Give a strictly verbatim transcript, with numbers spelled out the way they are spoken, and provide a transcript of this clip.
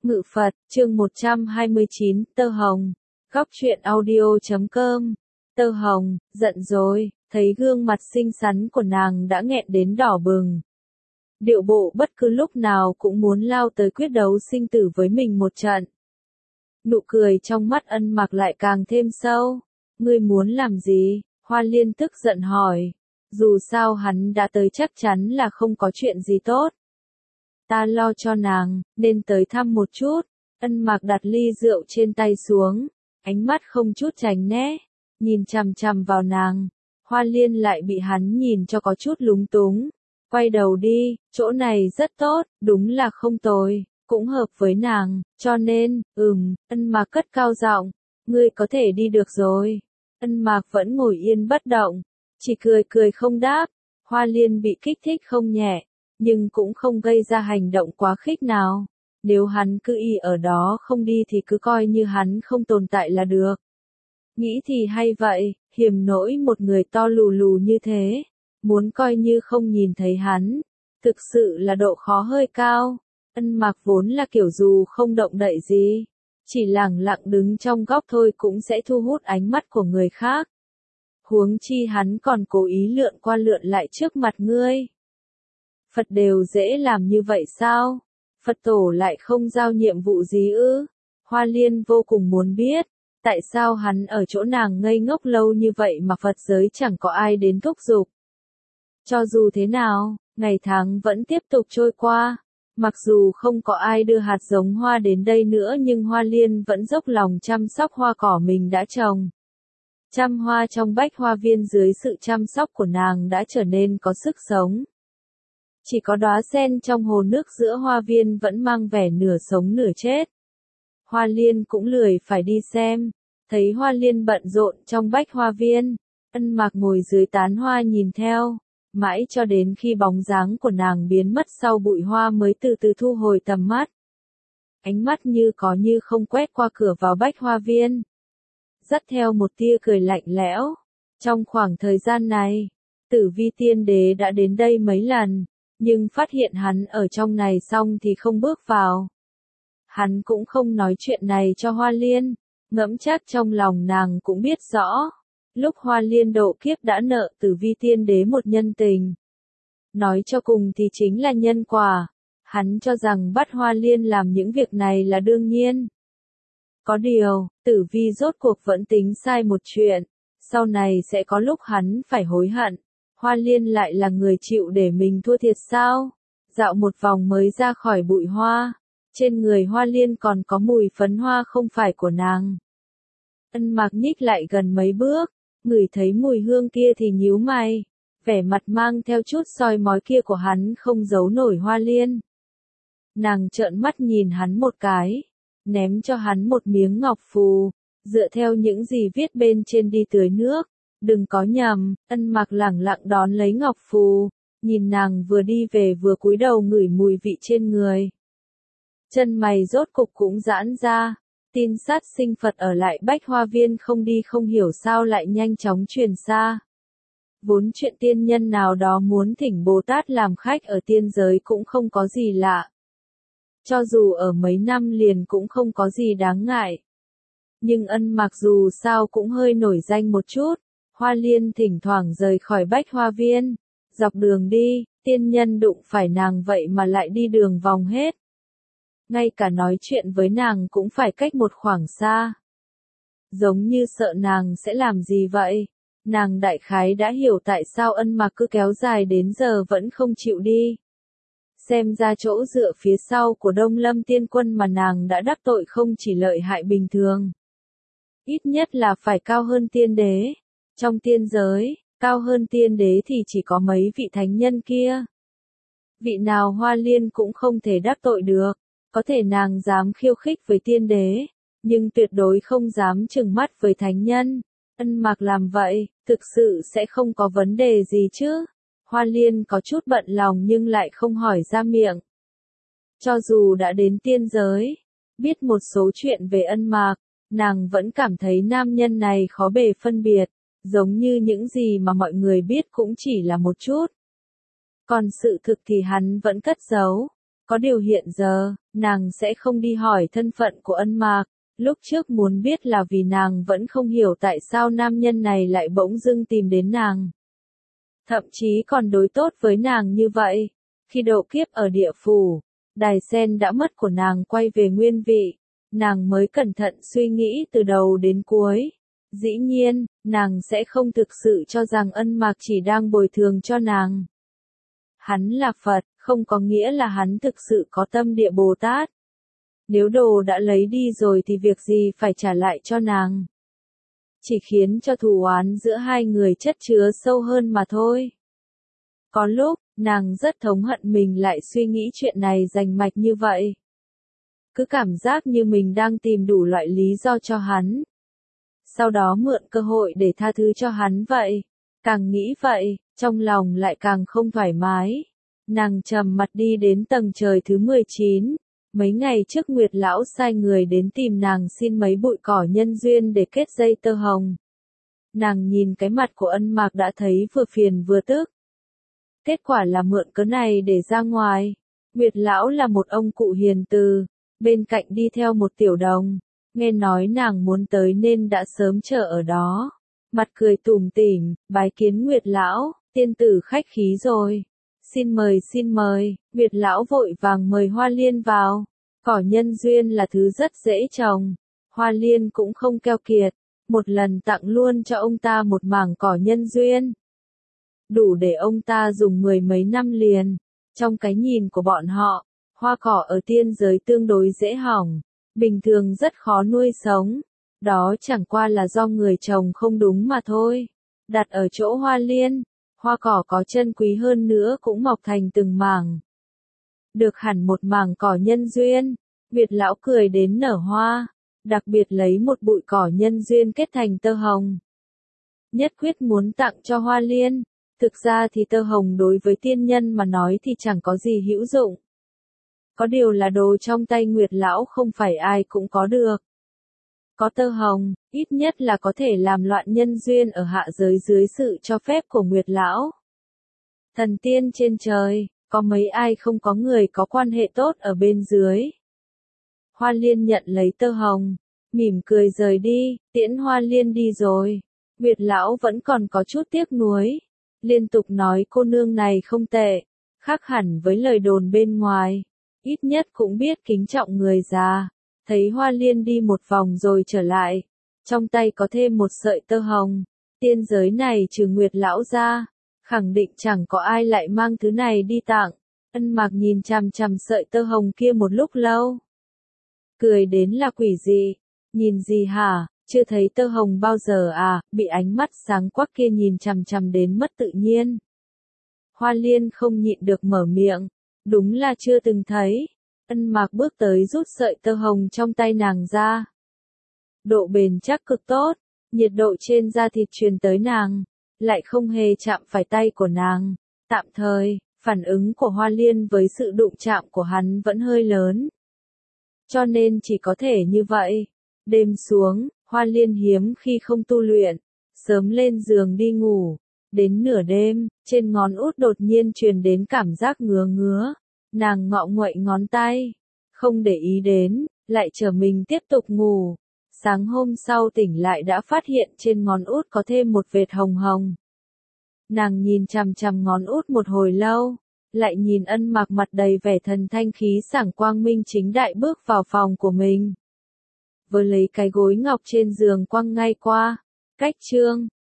Ngự Phật, chương một trăm hai mươi chín, Tơ Hồng. Góc truyện audio chấm com. Tơ Hồng, giận rồi, thấy gương mặt xinh xắn của nàng đã nghẹn đến đỏ bừng. Điệu bộ bất cứ lúc nào cũng muốn lao tới quyết đấu sinh tử với mình một trận. Nụ cười trong mắt Ân Mạc lại càng thêm sâu. Ngươi muốn làm gì? Hoa Liên tức giận hỏi. Dù sao hắn đã tới chắc chắn là không có chuyện gì tốt. Ta lo cho nàng, nên tới thăm một chút. Ân Mạc đặt ly rượu trên tay xuống, ánh mắt không chút tránh né, nhìn chằm chằm vào nàng. Hoa Liên lại bị hắn nhìn cho có chút lúng túng. Quay đầu đi, chỗ này rất tốt, đúng là không tồi, cũng hợp với nàng, cho nên, ừm, Ân Mạc cất cao giọng, ngươi có thể đi được rồi. Ân Mạc vẫn ngồi yên bất động, chỉ cười cười không đáp. Hoa Liên bị kích thích không nhẹ, nhưng cũng không gây ra hành động quá khích nào. Nếu hắn cứ y ở đó không đi thì cứ coi như hắn không tồn tại là được. Nghĩ thì hay vậy, hiềm nỗi một người to lù lù như thế, muốn coi như không nhìn thấy hắn, thực sự là độ khó hơi cao. Ân Mạc vốn là kiểu dù không động đậy gì, chỉ lẳng lặng đứng trong góc thôi cũng sẽ thu hút ánh mắt của người khác. Huống chi hắn còn cố ý lượn qua lượn lại trước mặt ngươi. Phật đều dễ làm như vậy sao? Phật tổ lại không giao nhiệm vụ gì ư? Hoa Liên vô cùng muốn biết, tại sao hắn ở chỗ nàng ngây ngốc lâu như vậy mà Phật giới chẳng có ai đến thúc giục. Cho dù thế nào, ngày tháng vẫn tiếp tục trôi qua. Mặc dù không có ai đưa hạt giống hoa đến đây nữa nhưng Hoa Liên vẫn dốc lòng chăm sóc hoa cỏ mình đã trồng. Trăm hoa trong bách hoa viên dưới sự chăm sóc của nàng đã trở nên có sức sống. Chỉ có đóa sen trong hồ nước giữa hoa viên vẫn mang vẻ nửa sống nửa chết. Hoa Liên cũng lười phải đi xem, thấy Hoa Liên bận rộn trong bách hoa viên, Ân Mạc ngồi dưới tán hoa nhìn theo, mãi cho đến khi bóng dáng của nàng biến mất sau bụi hoa mới từ từ thu hồi tầm mắt. Ánh mắt như có như không quét qua cửa vào bách hoa viên, dắt theo một tia cười lạnh lẽo. Trong khoảng thời gian này, Tử Vi Tiên Đế đã đến đây mấy lần, nhưng phát hiện hắn ở trong này xong thì không bước vào. Hắn cũng không nói chuyện này cho Hoa Liên, ngẫm chắc trong lòng nàng cũng biết rõ. Lúc Hoa Liên độ kiếp đã nợ Tử Vi Tiên Đế một nhân tình. Nói cho cùng thì chính là nhân quả. Hắn cho rằng bắt Hoa Liên làm những việc này là đương nhiên. Có điều, Tử Vi rốt cuộc vẫn tính sai một chuyện. Sau này sẽ có lúc hắn phải hối hận. Hoa Liên lại là người chịu để mình thua thiệt sao? Dạo một vòng mới ra khỏi bụi hoa. Trên người Hoa Liên còn có mùi phấn hoa không phải của nàng. Ân Mạc nhích lại gần mấy bước, ngửi thấy mùi hương kia thì nhíu mày. Vẻ mặt mang theo chút soi mói kia của hắn không giấu nổi Hoa Liên. Nàng trợn mắt nhìn hắn một cái, ném cho hắn một miếng ngọc phù, dựa theo những gì viết bên trên đi tưới nước. Đừng có nhầm. Ân Mạc lẳng lặng đón lấy ngọc phù, nhìn nàng vừa đi về vừa cúi đầu ngửi mùi vị trên người. Chân mày rốt cục cũng giãn ra, tin sát sinh Phật ở lại bách hoa viên không đi không hiểu sao lại nhanh chóng truyền xa. Vốn chuyện tiên nhân nào đó muốn thỉnh Bồ Tát làm khách ở tiên giới cũng không có gì lạ. Cho dù ở mấy năm liền cũng không có gì đáng ngại. Nhưng Ân Mạc dù sao cũng hơi nổi danh một chút. Hoa Liên thỉnh thoảng rời khỏi bách hoa viên, dọc đường đi, tiên nhân đụng phải nàng vậy mà lại đi đường vòng hết. Ngay cả nói chuyện với nàng cũng phải cách một khoảng xa. Giống như sợ nàng sẽ làm gì vậy. Nàng đại khái đã hiểu tại sao Ân Mạc cứ kéo dài đến giờ vẫn không chịu đi. Xem ra chỗ dựa phía sau của Đông Lâm Tiên Quân mà nàng đã đắc tội không chỉ lợi hại bình thường. Ít nhất là phải cao hơn tiên đế. Trong tiên giới, cao hơn tiên đế thì chỉ có mấy vị thánh nhân kia. Vị nào Hoa Liên cũng không thể đắc tội được. Có thể nàng dám khiêu khích với tiên đế, nhưng tuyệt đối không dám trừng mắt với thánh nhân. Ân Mạc làm vậy, thực sự sẽ không có vấn đề gì chứ. Hoa Liên có chút bận lòng nhưng lại không hỏi ra miệng. Cho dù đã đến tiên giới, biết một số chuyện về Ân Mạc, nàng vẫn cảm thấy nam nhân này khó bề phân biệt. Giống như những gì mà mọi người biết cũng chỉ là một chút. Còn sự thực thì hắn vẫn cất giấu. Có điều hiện giờ, nàng sẽ không đi hỏi thân phận của Ân Mạc. Lúc trước muốn biết là vì nàng vẫn không hiểu tại sao nam nhân này lại bỗng dưng tìm đến nàng. Thậm chí còn đối tốt với nàng như vậy. Khi độ kiếp ở địa phủ, đài sen đã mất của nàng quay về nguyên vị. Nàng mới cẩn thận suy nghĩ từ đầu đến cuối. Dĩ nhiên, nàng sẽ không thực sự cho rằng Ân Mạc chỉ đang bồi thường cho nàng. Hắn là Phật, không có nghĩa là hắn thực sự có tâm địa Bồ Tát. Nếu đồ đã lấy đi rồi thì việc gì phải trả lại cho nàng. Chỉ khiến cho thù oán giữa hai người chất chứa sâu hơn mà thôi. Có lúc, nàng rất thống hận mình lại suy nghĩ chuyện này rành mạch như vậy. Cứ cảm giác như mình đang tìm đủ loại lý do cho hắn. Sau đó mượn cơ hội để tha thứ cho hắn vậy. Càng nghĩ vậy, trong lòng lại càng không thoải mái. Nàng trầm mặt đi đến tầng trời thứ mười chín. Mấy ngày trước Nguyệt Lão sai người đến tìm nàng xin mấy bụi cỏ nhân duyên để kết dây tơ hồng. Nàng nhìn cái mặt của Ân Mạc đã thấy vừa phiền vừa tức. Kết quả là mượn cớ này để ra ngoài. Nguyệt Lão là một ông cụ hiền từ, bên cạnh đi theo một tiểu đồng. Nghe nói nàng muốn tới nên đã sớm chờ ở đó. Mặt cười tủm tỉm, bái kiến Nguyệt Lão, tiên tử khách khí rồi. Xin mời xin mời, Nguyệt Lão vội vàng mời Hoa Liên vào. Cỏ nhân duyên là thứ rất dễ trồng. Hoa Liên cũng không keo kiệt. Một lần tặng luôn cho ông ta một mảng cỏ nhân duyên. Đủ để ông ta dùng mười mấy năm liền. Trong cái nhìn của bọn họ, hoa cỏ ở tiên giới tương đối dễ hỏng. Bình thường rất khó nuôi sống. Đó chẳng qua là do người trồng không đúng mà thôi. Đặt ở chỗ Hoa Liên, hoa cỏ có chân quý hơn nữa cũng mọc thành từng mảng. Được hẳn một mảng cỏ nhân duyên, Nguyệt Lão cười đến nở hoa, đặc biệt lấy một bụi cỏ nhân duyên kết thành tơ hồng. Nhất quyết muốn tặng cho Hoa Liên, thực ra thì tơ hồng đối với tiên nhân mà nói thì chẳng có gì hữu dụng. Có điều là đồ trong tay Nguyệt Lão không phải ai cũng có được. Có tơ hồng, ít nhất là có thể làm loạn nhân duyên ở hạ giới dưới sự cho phép của Nguyệt Lão. Thần tiên trên trời, có mấy ai không có người có quan hệ tốt ở bên dưới. Hoa Liên nhận lấy tơ hồng, mỉm cười rời đi, tiễn Hoa Liên đi rồi. Nguyệt Lão vẫn còn có chút tiếc nuối, liên tục nói cô nương này không tệ, khác hẳn với lời đồn bên ngoài, ít nhất cũng biết kính trọng người già. Thấy Hoa Liên đi một vòng rồi trở lại, trong tay có thêm một sợi tơ hồng, tiên giới này trừ Nguyệt Lão ra, khẳng định chẳng có ai lại mang thứ này đi tặng. Ân Mạc nhìn chằm chằm sợi tơ hồng kia một lúc lâu. Cười đến là quỷ dị, nhìn gì hả, chưa thấy tơ hồng bao giờ à, bị ánh mắt sáng quắc kia nhìn chằm chằm đến mất tự nhiên. Hoa Liên không nhịn được mở miệng, đúng là chưa từng thấy. Ân Mạc bước tới rút sợi tơ hồng trong tay nàng ra. Độ bền chắc cực tốt, nhiệt độ trên da thịt truyền tới nàng, lại không hề chạm phải tay của nàng. Tạm thời, phản ứng của Hoa Liên với sự đụng chạm của hắn vẫn hơi lớn. Cho nên chỉ có thể như vậy. Đêm xuống, Hoa Liên hiếm khi không tu luyện, sớm lên giường đi ngủ. Đến nửa đêm, trên ngón út đột nhiên truyền đến cảm giác ngứa ngứa. Nàng ngọ nguậy ngón tay, không để ý đến, lại trở mình tiếp tục ngủ. Sáng hôm sau tỉnh lại đã phát hiện trên ngón út có thêm một vệt hồng hồng. Nàng nhìn chằm chằm ngón út một hồi lâu, lại nhìn Ân Mạc mặt đầy vẻ thần thanh khí sảng quang minh chính đại bước vào phòng của mình. Vừa lấy cái gối ngọc trên giường quăng ngay qua. Cách chương